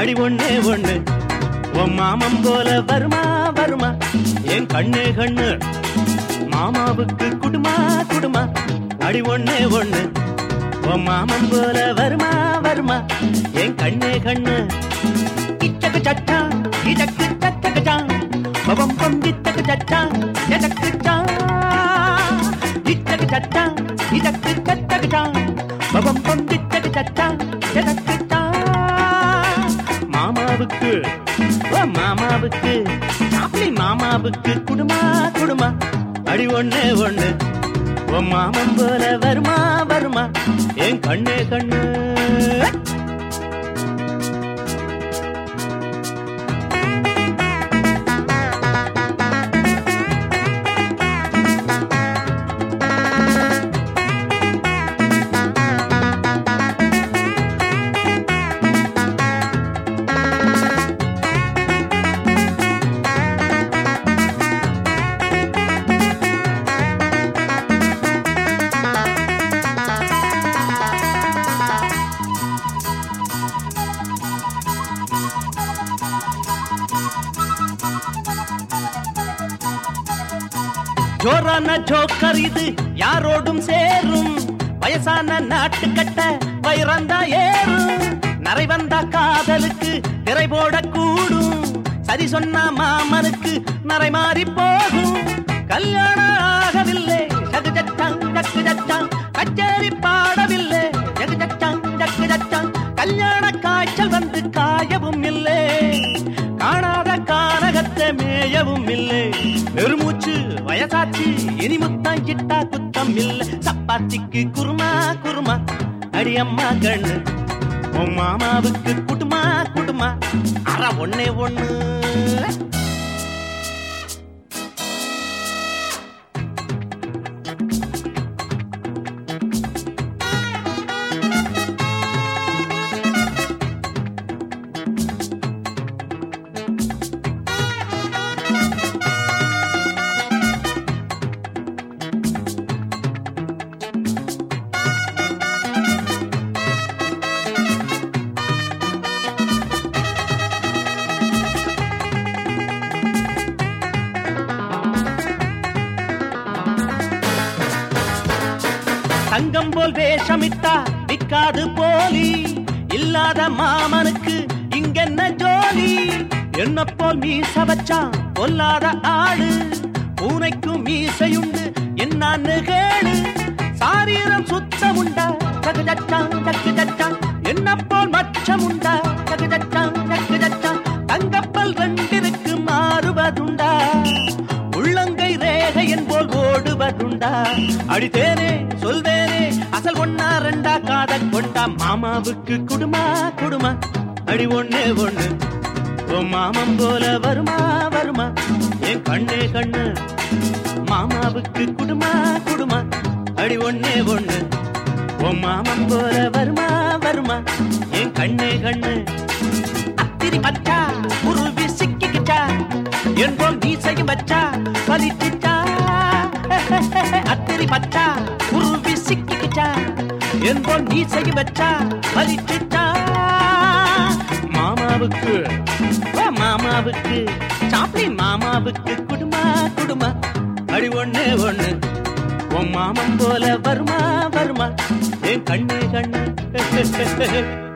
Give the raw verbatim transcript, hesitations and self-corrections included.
அடி ஒண்ணே ஒண்ணு உன் மாமன் போல வருமா வருமா என் கண்ணே கண்ணு மாமாவுக்கு குடுமா குடுமா அடி ஒண்ணே ஒண்ணு உன் மாமன் போல வருமா வருமா என் கண்ணே கண்ணு இச்சக்கு சட்டா இதக்கு சட்டக்கச்சா பவம் பம் இத்தக்கு சட்டா எதக்குச்சா இச்சக்கு சட்டா இதக்கு சட்டக்கச்சா பவம் பம் இத்தக்கு சட்டா எதக்குச்சா மாமாவுக்கு ஓ மாமாவுக்கு அப்படி மாமாவுக்கு குடுமா குடுமா அடி ஒண்ணே ஒண்ணு உன் மாமன் போல வருமா வருமா என் கண்ணே கண்ணு ஜோரான ஜோக்கர் இது யாரோடும் சேரும் வயசான நாட்டு கட்ட வயிறந்தா ஏறும் நரை வந்தா காதலுக்கு திரை போட கூடும் சரி சொன்ன மாமனுக்கு நரை மாறி போகும் கல்யாணம் ஆகவில்லை ஜகு ஜட்டாங் ஜக்கு ஜட்டாங் கச்சேரி பாடவில்லை ஜகு ஜட்டாங் ஜக்கு ஜட்டாங் கல்யாண காய்ச்சல் வந்து காயவும் இல்லை காணாத கானகத்தை மேயவும் இல்லை பெருமூச்சு வயசாச்சு இனி முத்தம் கிட்டா குத்தம் இல்லை சப்பாத்திக்கு குருமா குருமா அடி அம்மா கண்ணு உன் மாமாவுக்கு குடுமா குடுமா அற ஒண்ணே ஒண்ணு தங்கம் போல் வேஷமிட்டா நிக்காது போலி இல்லாத மாமனுக்கு இங்கென்ன ஜோலி என்ன போல் மீச வச்சான் பொல்லாத ஆளு பூனைக்கும் மீசையுண்டு என்னான்னு கேளு சாரீரம் சுத்தம் உண்டா ஜகு ஜட்டாங் ஜக்கு ஜட்டாங் என்ன போல் மச்சம் உண்டா ஜகு ஜட்டாங் ஜக்கு ஜட்டாங் தங்கப்பல் ரெண்டிற்கு மாறுவதுண்டா உள்ளங்கை ரேகையன் போல் ஓடுவதுண்டா அடித்தேனே சொல்வேனே அசல் ஒன்னா ரெண்டா காதல் கொண்டா மாமாவுக்கு குடுமா குடுமா அடி ஒண்ணே ஒண்ணு உன் மாமன் போல வருமா வருமா என் கண்ணே கண்ணு மாமாவுக்கு குடுமா குடுமா அடி ஒண்ணே ஒண்ணு உன் மாமன் போல வருமா வருமா என் கண்ணே கண்ணு அத்திரி பச்சா உருவி சிக்கிக்கிச்சா என் போல் மீசையும் வச்சா பலிச்சிச்சா அத்திரி பச்சா உருவி சிக்கிக்கிச்சா என் போல் மீசையும் வச்சா பலிச்சிச்சா மாமாவுக்கு மாமாவுக்கு சாப்பிடி மாமாவுக்கு குடுமா குடுமா அடி ஒண்ணே ஒண்ணு உன் மாமன் போல வருமா வருமா என் கண்ணே கண்ணு